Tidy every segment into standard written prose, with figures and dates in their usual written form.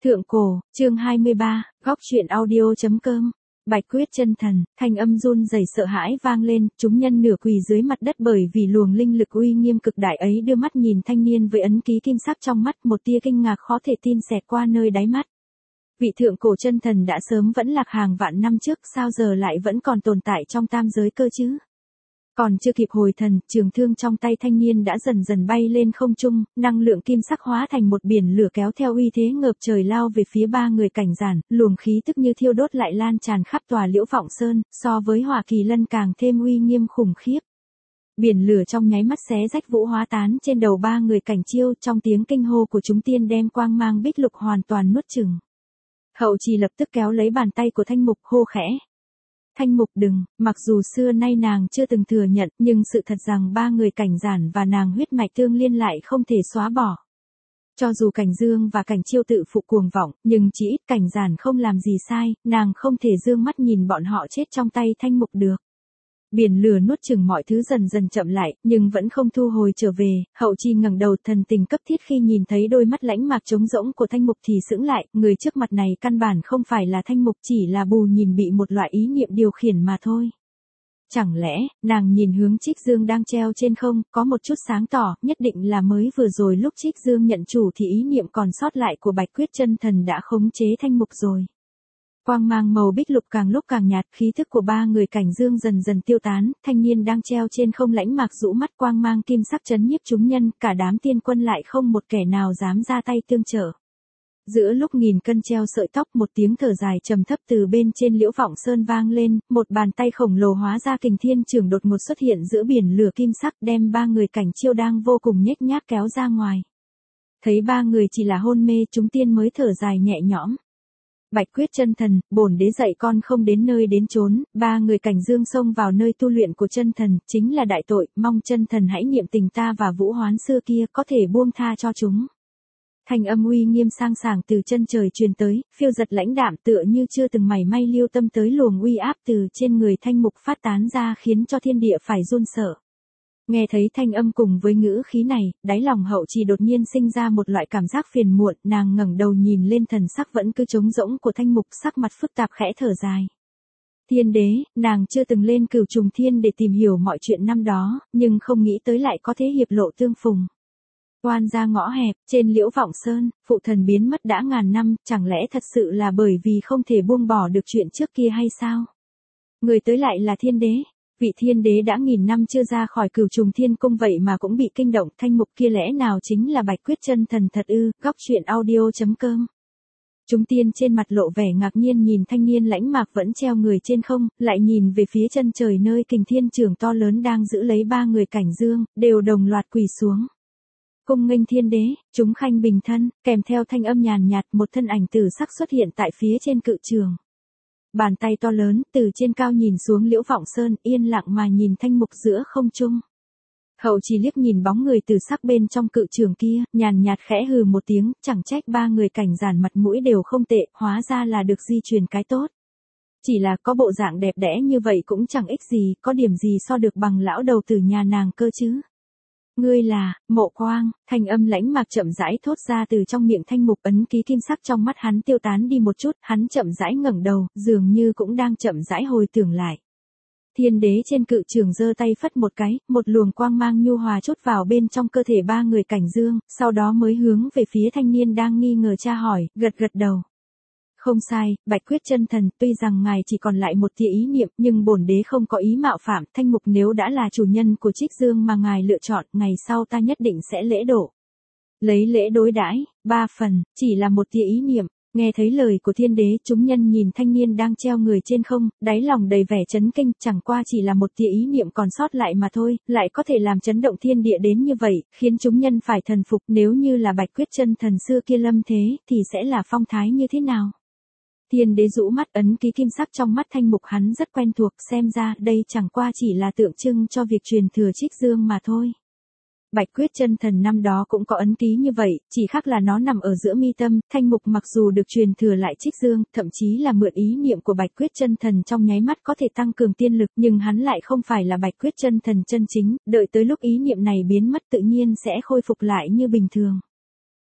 Thượng cổ, chương 23, góc truyện audio.com. Bạch quyết chân thần, thanh âm run rẩy sợ hãi vang lên, chúng nhân nửa quỳ dưới mặt đất bởi vì luồng linh lực uy nghiêm cực đại ấy đưa mắt nhìn thanh niên với ấn ký kim sắc trong mắt, một tia kinh ngạc khó thể tin xẹt qua nơi đáy mắt. Vị thượng cổ chân thần đã sớm vẫn lạc hàng vạn năm trước, sao giờ lại vẫn còn tồn tại trong tam giới cơ chứ? Còn chưa kịp hồi thần, trường thương trong tay thanh niên đã dần dần bay lên không trung, năng lượng kim sắc hóa thành một biển lửa kéo theo uy thế ngập trời lao về phía ba người cảnh giản, luồng khí tức như thiêu đốt lại lan tràn khắp tòa Liễu Vọng Sơn, so với Hỏa Kỳ Lân càng thêm uy nghiêm khủng khiếp. Biển lửa trong nháy mắt xé rách vũ hóa tán trên đầu ba người cảnh chiêu, trong tiếng kinh hô của chúng tiên đem quang mang bích lục hoàn toàn nuốt chửng. Hậu Trì lập tức kéo lấy bàn tay của Thanh Mục hô khẽ. Thanh Mục đừng, mặc dù xưa nay nàng chưa từng thừa nhận, nhưng sự thật rằng ba người cảnh giản và nàng huyết mạch tương liên lại không thể xóa bỏ. Cho dù cảnh dương và cảnh chiêu tự phụ cuồng vọng, nhưng chỉ ít cảnh giản không làm gì sai, nàng không thể dương mắt nhìn bọn họ chết trong tay Thanh Mục được. Biển lửa nuốt chửng mọi thứ dần dần chậm lại, nhưng vẫn không thu hồi trở về, Hậu Trì ngẩng đầu thần tình cấp thiết khi nhìn thấy đôi mắt lãnh mạc trống rỗng của Thanh Mục thì sững lại, người trước mặt này căn bản không phải là Thanh Mục, chỉ là bù nhìn bị một loại ý niệm điều khiển mà thôi. Chẳng lẽ, nàng nhìn hướng Trích Dương đang treo trên không, có một chút sáng tỏ, nhất định là mới vừa rồi lúc Trích Dương nhận chủ thì ý niệm còn sót lại của Bạch Quyết chân thần đã khống chế Thanh Mục rồi. Quang mang màu bích lục càng lúc càng nhạt, khí thức của ba người cảnh dương dần dần tiêu tán, thanh niên đang treo trên không lãnh mạc rũ mắt, quang mang kim sắc chấn nhiếp chúng nhân, cả đám tiên quân lại không một kẻ nào dám ra tay tương trợ. Giữa lúc nghìn cân treo sợi tóc, một tiếng thở dài trầm thấp từ bên trên Liễu Vọng Sơn vang lên, một bàn tay khổng lồ hóa ra kình thiên trường đột ngột xuất hiện giữa biển lửa kim sắc, đem ba người cảnh chiêu đang vô cùng nhếch nhác kéo ra ngoài. Thấy ba người chỉ là hôn mê, chúng tiên mới thở dài nhẹ nhõm. Bạch Quyết chân thần, bổn đế dạy con không đến nơi đến chốn, ba người cảnh dương xông vào nơi tu luyện của chân thần, chính là đại tội, mong chân thần hãy niệm tình ta và Vũ Hoán xưa kia, có thể buông tha cho chúng. Thanh âm uy nghiêm sang sảng từ chân trời truyền tới, phiêu giật lãnh đạm tựa như chưa từng mảy may lưu tâm tới luồng uy áp từ trên người Thanh Mục phát tán ra khiến cho thiên địa phải run sợ. Nghe thấy thanh âm cùng với ngữ khí này, đáy lòng Hậu Trì đột nhiên sinh ra một loại cảm giác phiền muộn, nàng ngẩng đầu nhìn lên thần sắc vẫn cứ trống rỗng của Thanh Mục, sắc mặt phức tạp khẽ thở dài. Thiên đế, nàng chưa từng lên Cửu Trùng Thiên để tìm hiểu mọi chuyện năm đó, nhưng không nghĩ tới lại có thế hiệp lộ tương phùng. Oan ra ngõ hẹp, trên Liễu Vọng Sơn, phụ thần biến mất đã ngàn năm, chẳng lẽ thật sự là bởi vì không thể buông bỏ được chuyện trước kia hay sao? Người tới lại là thiên đế. Vị thiên đế đã nghìn năm chưa ra khỏi Cửu Trùng Thiên cung vậy mà cũng bị kinh động, Thanh Mục kia lẽ nào chính là Bạch Quyết chân thần thật ư? Góc truyện audio.com. Chúng tiên trên mặt lộ vẻ ngạc nhiên nhìn thanh niên lãnh mạc vẫn treo người trên không, lại nhìn về phía chân trời nơi kình thiên trường to lớn đang giữ lấy ba người cảnh dương, đều đồng loạt quỳ xuống. Cung nghênh thiên đế, chúng khanh bình thân, kèm theo thanh âm nhàn nhạt, một thân ảnh tử sắc xuất hiện tại phía trên cự trường. Bàn tay to lớn, từ trên cao nhìn xuống Liễu Vọng Sơn, yên lặng mà nhìn Thanh Mục giữa không trung. Hậu Trì liếc nhìn bóng người từ sắc bên trong cự trường kia, nhàn nhạt khẽ hừ một tiếng, chẳng trách ba người cảnh giản mặt mũi đều không tệ, hóa ra là được di truyền cái tốt. Chỉ là có bộ dạng đẹp đẽ như vậy cũng chẳng ích gì, có điểm gì so được bằng lão đầu tử nhà nàng cơ chứ. Ngươi là, Mộ Quang, thanh âm lãnh mạc chậm rãi thốt ra từ trong miệng Thanh Mục, ấn ký kim sắc trong mắt hắn tiêu tán đi một chút, hắn chậm rãi ngẩng đầu, dường như cũng đang chậm rãi hồi tưởng lại. Thiên đế trên cự trường giơ tay phất một cái, một luồng quang mang nhu hòa chút vào bên trong cơ thể ba người cảnh dương, sau đó mới hướng về phía thanh niên đang nghi ngờ tra hỏi, gật gật đầu. Không sai, Bạch Quyết chân thần, tuy rằng ngài chỉ còn lại một tia ý niệm, nhưng bổn đế không có ý mạo phạm, Thanh Mục nếu đã là chủ nhân của Trích Dương mà ngài lựa chọn, ngày sau ta nhất định sẽ lễ độ. Lấy lễ đối đãi, 3 phần, chỉ là một tia ý niệm. Nghe thấy lời của thiên đế, chúng nhân nhìn thanh niên đang treo người trên không, đáy lòng đầy vẻ chấn kinh, chẳng qua chỉ là một tia ý niệm còn sót lại mà thôi, lại có thể làm chấn động thiên địa đến như vậy, khiến chúng nhân phải thần phục, nếu như là Bạch Quyết chân thần xưa kia lâm thế, thì sẽ là phong thái như thế nào? Thiên đế rũ mắt, ấn ký kim sắc trong mắt Thanh Mục hắn rất quen thuộc, xem ra đây chẳng qua chỉ là tượng trưng cho việc truyền thừa Trích Dương mà thôi. Bạch Quyết chân thần năm đó cũng có ấn ký như vậy, chỉ khác là nó nằm ở giữa mi tâm, Thanh Mục mặc dù được truyền thừa lại Trích Dương, thậm chí là mượn ý niệm của Bạch Quyết chân thần trong nháy mắt có thể tăng cường tiên lực, nhưng hắn lại không phải là Bạch Quyết chân thần chân chính, đợi tới lúc ý niệm này biến mất tự nhiên sẽ khôi phục lại như bình thường.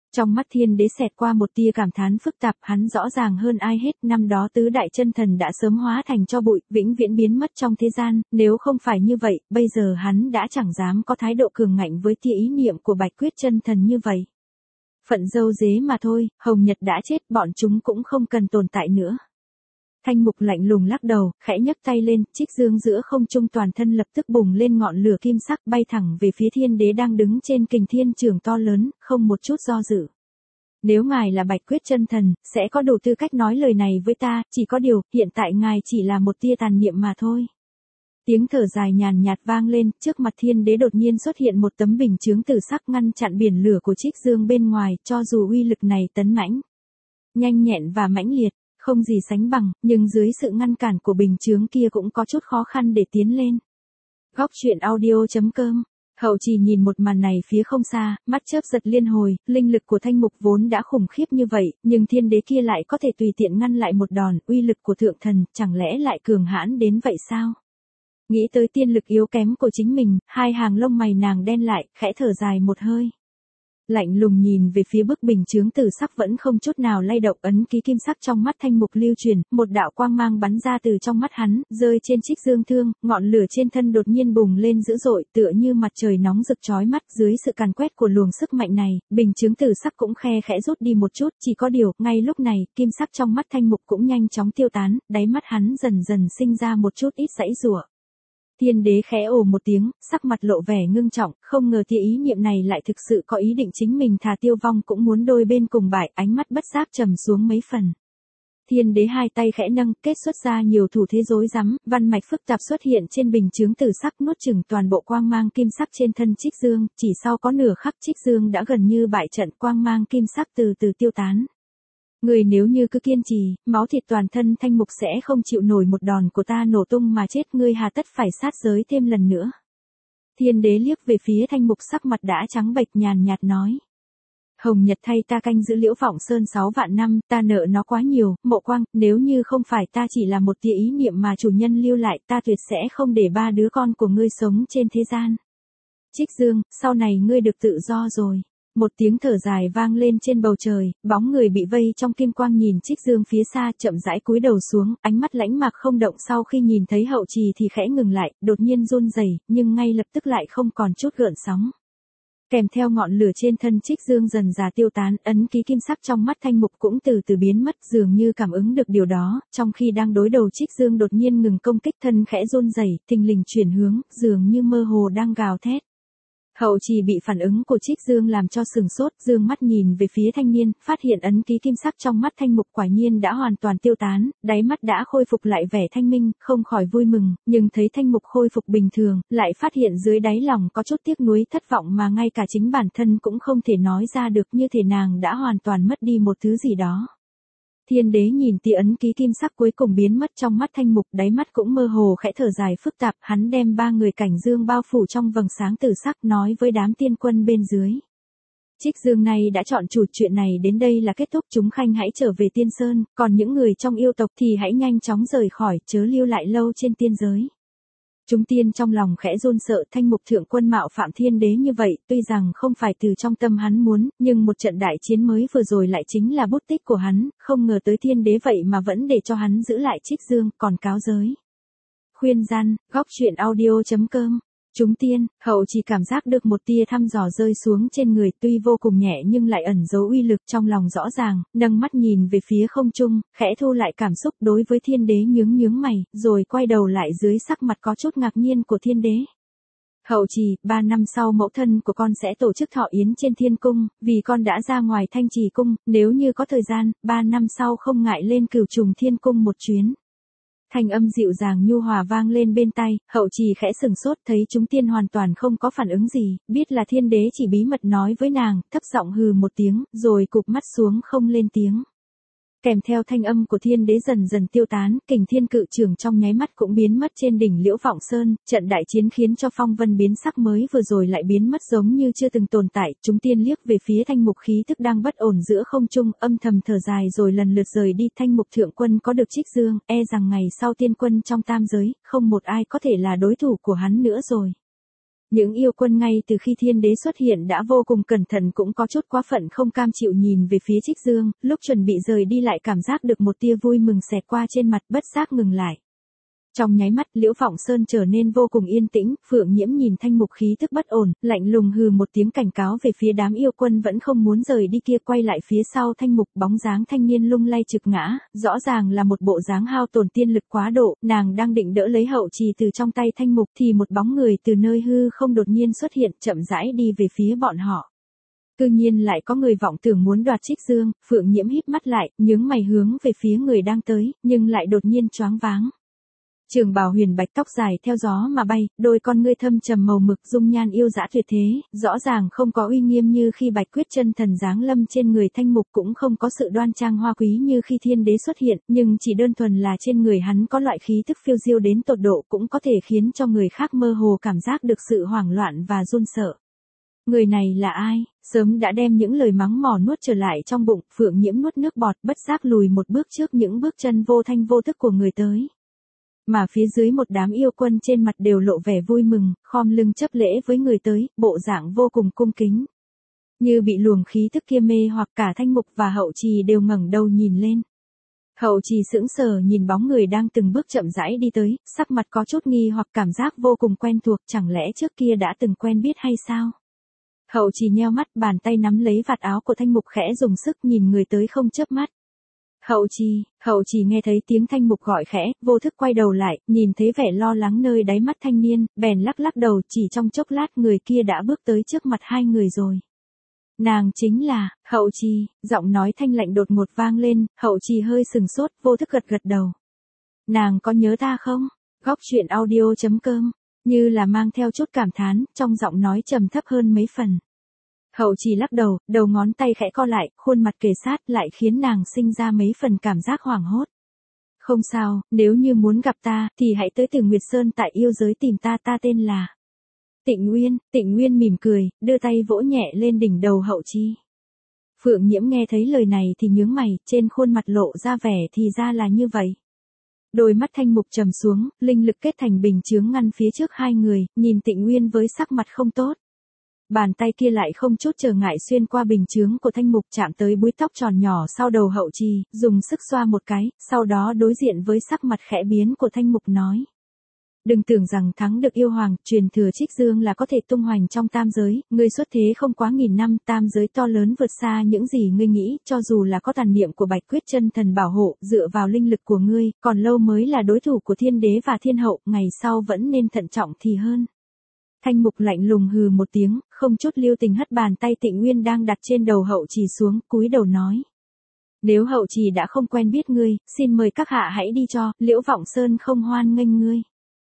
Trong mắt thiên đế xẹt qua một tia cảm thán phức tạp, hắn rõ ràng hơn ai hết, năm đó tứ đại chân thần đã sớm hóa thành tro bụi, vĩnh viễn biến mất trong thế gian, nếu không phải như vậy, bây giờ hắn đã chẳng dám có thái độ cường ngạnh với tia ý niệm của Bạch Quyết chân thần như vậy. Phận dâu dế mà thôi, Hồng Nhật đã chết, bọn chúng cũng không cần tồn tại nữa. Thanh Mục lạnh lùng lắc đầu, khẽ nhấc tay lên, Trích Dương giữa không trung toàn thân lập tức bùng lên ngọn lửa kim sắc, bay thẳng về phía thiên đế đang đứng trên kình thiên trường to lớn, không một chút do dự. Nếu ngài là Bạch Quyết chân thần, sẽ có đủ tư cách nói lời này với ta, chỉ có điều, hiện tại ngài chỉ là một tia tàn niệm mà thôi. Tiếng thở dài nhàn nhạt vang lên, trước mặt thiên đế đột nhiên xuất hiện một tấm bình chướng tử sắc ngăn chặn biển lửa của Trích Dương bên ngoài, cho dù uy lực này tấn mãnh, nhanh nhẹn và mãnh liệt, không gì sánh bằng, nhưng dưới sự ngăn cản của bình chướng kia cũng có chút khó khăn để tiến lên. Góc truyện audio.com. Hậu Trì nhìn một màn này phía không xa, mắt chớp giật liên hồi, linh lực của Thanh Mục vốn đã khủng khiếp như vậy, nhưng thiên đế kia lại có thể tùy tiện ngăn lại một đòn, uy lực của thượng thần, chẳng lẽ lại cường hãn đến vậy sao? Nghĩ tới tiên lực yếu kém của chính mình, hai hàng lông mày nàng đen lại, khẽ thở dài một hơi. Lạnh lùng nhìn về phía bức bình chướng tử sắc vẫn không chút nào lay động, ấn ký kim sắc trong mắt Thanh Mục lưu truyền, một đạo quang mang bắn ra từ trong mắt hắn, rơi trên Trích Dương thương, ngọn lửa trên thân đột nhiên bùng lên dữ dội, tựa như mặt trời nóng rực chói mắt, dưới sự càn quét của luồng sức mạnh này, bình chướng tử sắc cũng khe khẽ rút đi một chút, chỉ có điều, ngay lúc này, kim sắc trong mắt Thanh Mục cũng nhanh chóng tiêu tán, đáy mắt hắn dần dần sinh ra một chút ít giãy giụa. Thiên đế khẽ ồ một tiếng, sắc mặt lộ vẻ ngưng trọng, không ngờ tia ý niệm này lại thực sự có ý định chính mình thà tiêu vong cũng muốn đôi bên cùng bại, ánh mắt bất giác trầm xuống mấy phần. Thiên đế hai tay khẽ nâng, kết xuất ra nhiều thủ thế rối rắm, văn mạch phức tạp xuất hiện trên bình chướng tử sắc nuốt chửng toàn bộ quang mang kim sắc trên thân Trích Dương, chỉ sau có nửa khắc Trích Dương đã gần như bại trận, quang mang kim sắc từ từ tiêu tán. Người nếu như cứ kiên trì, máu thịt toàn thân Thanh Mục sẽ không chịu nổi một đòn của ta nổ tung mà chết, ngươi hà tất phải sát giới thêm lần nữa. Thiên đế liếc về phía Thanh Mục, sắc mặt đã trắng bệch, nhàn nhạt nói. Hồng Nhật thay ta canh giữ Liễu Vọng Sơn 6 vạn năm, ta nợ nó quá nhiều, Mộ Quang, nếu như không phải ta chỉ là một tia ý niệm mà chủ nhân lưu lại, ta tuyệt sẽ không để ba đứa con của ngươi sống trên thế gian. Trích Dương, sau này ngươi được tự do rồi. Một tiếng thở dài vang lên trên bầu trời, bóng người bị vây trong kim quang nhìn Trích Dương phía xa, chậm rãi cúi đầu xuống, ánh mắt lãnh mạc không động, sau khi nhìn thấy Hậu Trì thì khẽ ngừng lại, đột nhiên run rẩy, nhưng ngay lập tức lại không còn chút gợn sóng. Kèm theo ngọn lửa trên thân Trích Dương dần dà tiêu tán, ấn ký kim sắc trong mắt Thanh Mục cũng từ từ biến mất, dường như cảm ứng được điều đó, trong khi đang đối đầu Trích Dương đột nhiên ngừng công kích, thân khẽ run rẩy, thình lình chuyển hướng, dường như mơ hồ đang gào thét. Hậu Trì bị phản ứng của Trích Dương làm cho sừng sốt, dương mắt nhìn về phía thanh niên, phát hiện ấn ký kim sắc trong mắt Thanh Mục quả nhiên đã hoàn toàn tiêu tán, đáy mắt đã khôi phục lại vẻ thanh minh, không khỏi vui mừng, nhưng thấy Thanh Mục khôi phục bình thường, lại phát hiện dưới đáy lòng có chút tiếc nuối, thất vọng mà ngay cả chính bản thân cũng không thể nói ra được, như thể nàng đã hoàn toàn mất đi một thứ gì đó. Thiên đế nhìn tia ấn ký kim sắc cuối cùng biến mất trong mắt Thanh Mục, đáy mắt cũng mơ hồ khẽ thở dài phức tạp, hắn đem ba người cảnh dương bao phủ trong vầng sáng tử sắc, nói với đám tiên quân bên dưới. Trích Dương này đã chọn chủ, chuyện này đến đây là kết thúc, chúng khanh hãy trở về Tiên Sơn, còn những người trong yêu tộc thì hãy nhanh chóng rời khỏi, chớ lưu lại lâu trên tiên giới. Chúng tiên trong lòng khẽ run sợ, Thanh Mục thượng quân mạo phạm thiên đế như vậy, tuy rằng không phải từ trong tâm hắn muốn, nhưng một trận đại chiến mới vừa rồi lại chính là bút tích của hắn, không ngờ tới thiên đế vậy mà vẫn để cho hắn giữ lại Trích Dương, còn cáo giới. Khuyên gian, góc truyện audio.com. Chúng tiên, Hậu chỉ cảm giác được một tia thăm dò rơi xuống trên người, tuy vô cùng nhẹ nhưng lại ẩn giấu uy lực, trong lòng rõ ràng, nâng mắt nhìn về phía không trung, khẽ thu lại cảm xúc đối với thiên đế, nhướng mày, rồi quay đầu lại dưới sắc mặt có chút ngạc nhiên của thiên đế. Hậu Trì, 3 năm sau mẫu thân của con sẽ tổ chức thọ yến trên thiên cung, vì con đã ra ngoài Thanh Trì cung, nếu như có thời gian, 3 năm sau không ngại lên Cửu Trùng Thiên cung một chuyến. Thanh âm dịu dàng nhu hòa vang lên bên tai, Hậu Trì khẽ sừng sốt, thấy chúng tiên hoàn toàn không có phản ứng gì, biết là thiên đế chỉ bí mật nói với nàng, thấp giọng hừ một tiếng, rồi cụp mắt xuống không lên tiếng. Kèm theo thanh âm của thiên đế dần dần tiêu tán, kình thiên cự trường trong nháy mắt cũng biến mất trên đỉnh Liễu Vọng Sơn, trận đại chiến khiến cho phong vân biến sắc mới vừa rồi lại biến mất giống như chưa từng tồn tại, chúng tiên liếc về phía Thanh Mục khí tức đang bất ổn giữa không trung, âm thầm thở dài rồi lần lượt rời đi. Thanh Mục thượng quân có được Trích Dương, e rằng ngày sau tiên quân trong tam giới, không một ai có thể là đối thủ của hắn nữa rồi. Những yêu quân ngay từ khi thiên đế xuất hiện đã vô cùng cẩn thận, cũng có chút quá phận không cam chịu nhìn về phía Trích Dương, lúc chuẩn bị rời đi lại cảm giác được một tia vui mừng xẹt qua trên mặt, bất giác ngừng lại. Trong nháy mắt, Liễu Vọng Sơn trở nên vô cùng yên tĩnh, Phượng Nhiễm nhìn Thanh Mục khí tức bất ổn, lạnh lùng hừ một tiếng cảnh cáo về phía đám yêu quân vẫn không muốn rời đi kia, quay lại phía sau Thanh Mục, bóng dáng thanh niên lung lay trực ngã, rõ ràng là một bộ dáng hao tổn tiên lực quá độ, nàng đang định đỡ lấy hậu trì từ trong tay Thanh Mục thì một bóng người từ nơi hư không đột nhiên xuất hiện, chậm rãi đi về phía bọn họ. Cư nhiên lại có người vọng tưởng muốn đoạt Trích Dương, Phượng Nhiễm híp mắt lại, nhướng mày hướng về phía người đang tới, nhưng lại đột nhiên choáng váng. Trường bào huyền bạch, tóc dài theo gió mà bay, đôi con ngươi thâm trầm màu mực, dung nhan yêu dã tuyệt thế, rõ ràng không có uy nghiêm như khi Bạch Quyết Chân Thần giáng lâm trên người Thanh Mục, cũng không có sự đoan trang hoa quý như khi thiên đế xuất hiện, nhưng chỉ đơn thuần là trên người hắn có loại khí tức phiêu diêu đến tột độ, cũng có thể khiến cho người khác mơ hồ cảm giác được sự hoảng loạn và run sợ. Người này là ai? Sớm đã đem những lời mắng mỏ nuốt trở lại trong bụng, Phượng Nhiễm nuốt nước bọt, bất giác lùi một bước trước những bước chân vô thanh vô tức của người tới. Mà phía dưới một đám yêu quân trên mặt đều lộ vẻ vui mừng, khom lưng chấp lễ với người tới, bộ dạng vô cùng cung kính. Như bị luồng khí tức kia mê hoặc, cả Thanh Mục và Hậu Trì đều ngẩng đầu nhìn lên. Hậu Trì sững sờ nhìn bóng người đang từng bước chậm rãi đi tới, sắc mặt có chút nghi hoặc, cảm giác vô cùng quen thuộc, chẳng lẽ trước kia đã từng quen biết hay sao? Hậu Trì nheo mắt, bàn tay nắm lấy vạt áo của Thanh Mục khẽ dùng sức nhìn người tới không chớp mắt. Hậu Trì nghe thấy tiếng Thanh Mục gọi khẽ, vô thức quay đầu lại, nhìn thấy vẻ lo lắng nơi đáy mắt thanh niên, bèn lắc lắc đầu, chỉ trong chốc lát người kia đã bước tới trước mặt hai người rồi. Nàng chính là, Hậu Trì, giọng nói thanh lạnh đột ngột vang lên, Hậu Trì hơi sừng sốt, vô thức gật gật đầu. Nàng có nhớ ta không? Góc truyện audio.com, như là mang theo chút cảm thán, trong giọng nói trầm thấp hơn mấy phần. Hậu Trì lắc đầu, đầu ngón tay khẽ co lại, khuôn mặt kề sát lại khiến nàng sinh ra mấy phần cảm giác hoảng hốt. Không sao, nếu như muốn gặp ta, thì hãy tới Từ Nguyệt Sơn tại yêu giới tìm ta, ta tên là Tịnh Nguyên mỉm cười, đưa tay vỗ nhẹ lên đỉnh đầu Hậu Trì. Phượng Nhiễm nghe thấy lời này thì nhướng mày, trên khuôn mặt lộ ra vẻ thì ra là như vậy. Đôi mắt Thanh Mục trầm xuống, linh lực kết thành bình chướng ngăn phía trước hai người, nhìn Tịnh Nguyên với sắc mặt không tốt. Bàn tay kia lại không chút trở ngại xuyên qua bình chướng của Thanh Mục, chạm tới búi tóc tròn nhỏ sau đầu Hậu Trì, dùng sức xoa một cái, sau đó đối diện với sắc mặt khẽ biến của Thanh Mục nói. Đừng tưởng rằng thắng được yêu hoàng, truyền thừa Trích Dương là có thể tung hoành trong tam giới, ngươi xuất thế không quá 1000 năm, tam giới to lớn vượt xa những gì ngươi nghĩ, cho dù là có tàn niệm của Bạch Quyết Chân Thần bảo hộ, dựa vào linh lực của ngươi, còn lâu mới là đối thủ của thiên đế và thiên hậu, ngày sau vẫn nên thận trọng thì hơn. Thanh Mục lạnh lùng hừ một tiếng, không chút lưu tình hất bàn tay Tịnh Nguyên đang đặt trên đầu Hậu Trì xuống, cúi đầu nói. Nếu Hậu Trì đã không quen biết ngươi, xin mời các hạ hãy đi cho, Liễu Vọng Sơn không hoan nghênh ngươi.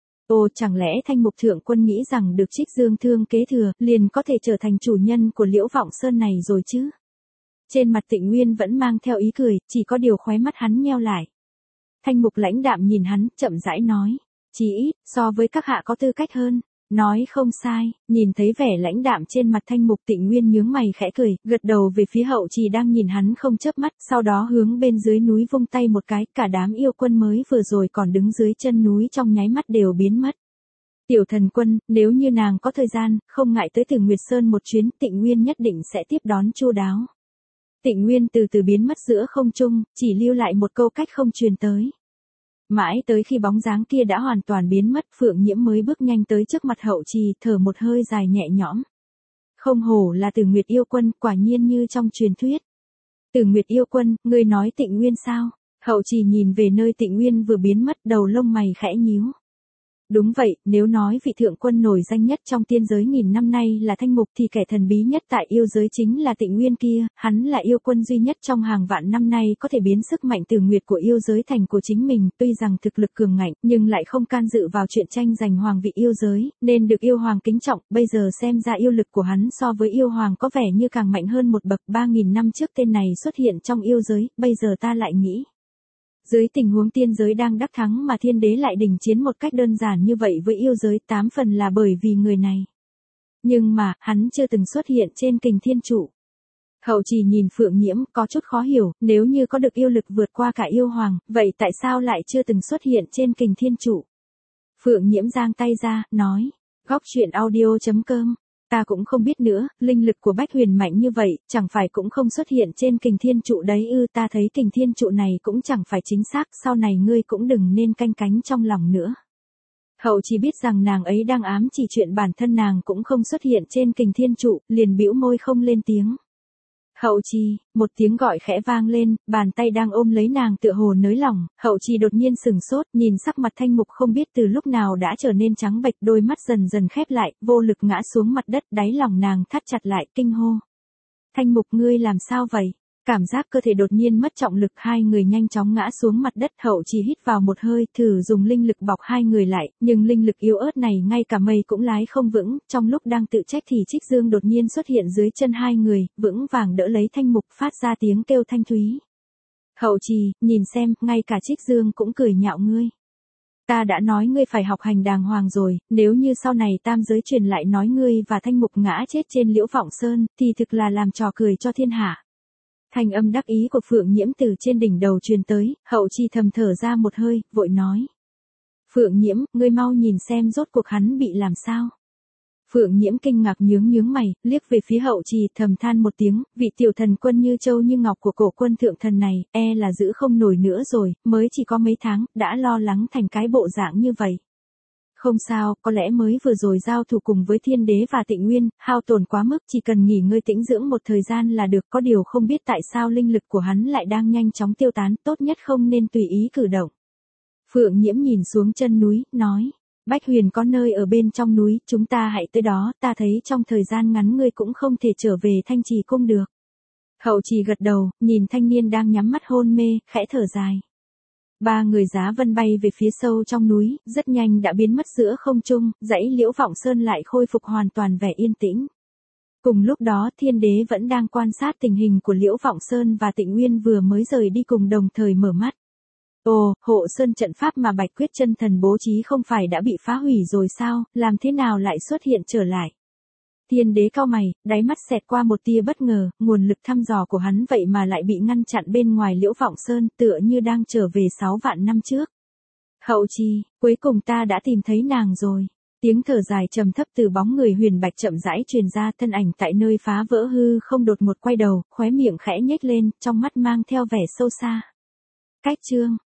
Ồ, chẳng lẽ Thanh Mục thượng quân nghĩ rằng được Trích Dương thương kế thừa, liền có thể trở thành chủ nhân của Liễu Vọng Sơn này rồi chứ? Trên mặt Tịnh Nguyên vẫn mang theo ý cười, chỉ có điều khóe mắt hắn nheo lại. Thanh Mục lãnh đạm nhìn hắn, chậm rãi nói. Chỉ ít, so với các hạ có tư cách hơn. Nói không sai, nhìn thấy vẻ lãnh đạm trên mặt Thanh Mục, Tịnh Nguyên nhướng mày khẽ cười, gật đầu về phía Hậu Trì đang nhìn hắn không chớp mắt, sau đó hướng bên dưới núi vung tay một cái, cả đám yêu quân mới vừa rồi còn đứng dưới chân núi trong nháy mắt đều biến mất. Tiểu thần quân, nếu như nàng có thời gian, không ngại tới Từ Nguyệt Sơn một chuyến, Tịnh Nguyên nhất định sẽ tiếp đón chu đáo. Tịnh Nguyên từ từ biến mất giữa không trung, chỉ lưu lại một câu cách không truyền tới. Mãi tới khi bóng dáng kia đã hoàn toàn biến mất, Phượng Nhiễm mới bước nhanh tới trước mặt Hậu Trì, thở một hơi dài nhẹ nhõm. Không hổ là Từ Nguyệt yêu quân, quả nhiên như trong truyền thuyết. Từ Nguyệt yêu quân, ngươi nói Tịnh Nguyên sao? Hậu Trì nhìn về nơi Tịnh Nguyên vừa biến mất, đầu lông mày khẽ nhíu. Đúng vậy, nếu nói vị thượng quân nổi danh nhất trong tiên giới 1000 năm nay là Thanh Mục thì kẻ thần bí nhất tại yêu giới chính là Tịnh Nguyên kia, hắn là yêu quân duy nhất trong hàng vạn năm nay có thể biến sức mạnh từ nguyệt của yêu giới thành của chính mình, tuy rằng thực lực cường ngạnh, nhưng lại không can dự vào chuyện tranh giành hoàng vị yêu giới, nên được yêu hoàng kính trọng, bây giờ xem ra yêu lực của hắn so với yêu hoàng có vẻ như càng mạnh hơn một bậc. 3000 năm trước tên này xuất hiện trong yêu giới, bây giờ ta lại nghĩ. Dưới tình huống tiên giới đang đắc thắng mà thiên đế lại đình chiến một cách đơn giản như vậy với yêu giới, 8 phần là bởi vì người này. Nhưng mà, hắn chưa từng xuất hiện trên kình thiên trụ. Hậu Trì nhìn Phượng Nhiễm, có chút khó hiểu, nếu như có được yêu lực vượt qua cả yêu hoàng, vậy tại sao lại chưa từng xuất hiện trên kình thiên trụ? Phượng Nhiễm giang tay ra, nói. Góc truyện audio.com. Ta cũng không biết nữa, linh lực của Bách Huyền mạnh như vậy, chẳng phải cũng không xuất hiện trên kình thiên trụ đấy ư? Ta thấy kình thiên trụ này cũng chẳng phải chính xác, sau này ngươi cũng đừng nên canh cánh trong lòng nữa. Hậu chỉ biết rằng nàng ấy đang ám chỉ chuyện bản thân nàng cũng không xuất hiện trên kình thiên trụ, liền bĩu môi không lên tiếng. Hậu Trì, một tiếng gọi khẽ vang lên, bàn tay đang ôm lấy nàng tựa hồ nới lỏng, Hậu Trì đột nhiên sừng sốt, nhìn sắc mặt Thanh Mục không biết từ lúc nào đã trở nên trắng bệch, đôi mắt dần dần khép lại, vô lực ngã xuống mặt đất, đáy lòng nàng thắt chặt lại, kinh hô. Thanh Mục, ngươi làm sao vậy? Cảm giác cơ thể đột nhiên mất trọng lực, hai người nhanh chóng ngã xuống mặt đất. Hậu Trì hít vào một hơi, thử dùng linh lực bọc hai người lại, nhưng linh lực yếu ớt này ngay cả mây cũng lái không vững. Trong lúc đang tự trách thì Trích Dương đột nhiên xuất hiện dưới chân hai người, vững vàng đỡ lấy Thanh Mục, phát ra tiếng kêu thanh thúy. Hậu Trì, nhìn xem, ngay cả Trích Dương cũng cười nhạo ngươi. Ta đã nói ngươi phải học hành đàng hoàng rồi, nếu như sau này tam giới truyền lại nói ngươi và Thanh Mục ngã chết trên Liễu Vọng Sơn, thì thực là làm trò cười cho thiên hạ. Thanh âm đắc ý của Phượng Nhiễm từ trên đỉnh đầu truyền tới, Hậu Trì thầm thở ra một hơi, vội nói. Phượng Nhiễm, ngươi mau nhìn xem rốt cuộc hắn bị làm sao. Phượng Nhiễm kinh ngạc nhướng mày, liếc về phía Hậu Trì thầm than một tiếng, vị tiểu thần quân như châu như ngọc của cổ quân thượng thần này, là giữ không nổi nữa rồi, mới chỉ có mấy tháng, đã lo lắng thành cái bộ dạng như vậy. Không sao, có lẽ mới vừa rồi giao thủ cùng với Thiên Đế và Tịnh Nguyên, hao tổn quá mức, chỉ cần nghỉ ngơi tĩnh dưỡng một thời gian là được, có điều không biết tại sao linh lực của hắn lại đang nhanh chóng tiêu tán, tốt nhất không nên tùy ý cử động. Phượng Nhiễm nhìn xuống chân núi, nói, Bách Huyền có nơi ở bên trong núi, chúng ta hãy tới đó, ta thấy trong thời gian ngắn ngươi cũng không thể trở về Thanh Trì cung được. Hậu Trì gật đầu, nhìn thanh niên đang nhắm mắt hôn mê, khẽ thở dài. Ba người giá vân bay về phía sâu trong núi, rất nhanh đã biến mất giữa không trung, dãy Liễu Vọng Sơn lại khôi phục hoàn toàn vẻ yên tĩnh. Cùng lúc đó Thiên Đế vẫn đang quan sát tình hình của Liễu Vọng Sơn và Tịnh Nguyên vừa mới rời đi cùng đồng thời mở mắt. Ồ, hộ sơn trận pháp mà Bạch Quyết Chân Thần bố trí không phải đã bị phá hủy rồi sao, làm thế nào lại xuất hiện trở lại? Thiên Đế cau mày, đáy mắt xẹt qua một tia bất ngờ, nguồn lực thăm dò của hắn vậy mà lại bị ngăn chặn bên ngoài Liễu Vọng Sơn, tựa như đang trở về 6 vạn năm trước. Hậu Trì, cuối cùng ta đã tìm thấy nàng rồi. Tiếng thở dài trầm thấp từ bóng người Huyền Bạch chậm rãi truyền ra, thân ảnh tại nơi phá vỡ hư không đột ngột quay đầu, khóe miệng khẽ nhếch lên, trong mắt mang theo vẻ sâu xa. Cách chương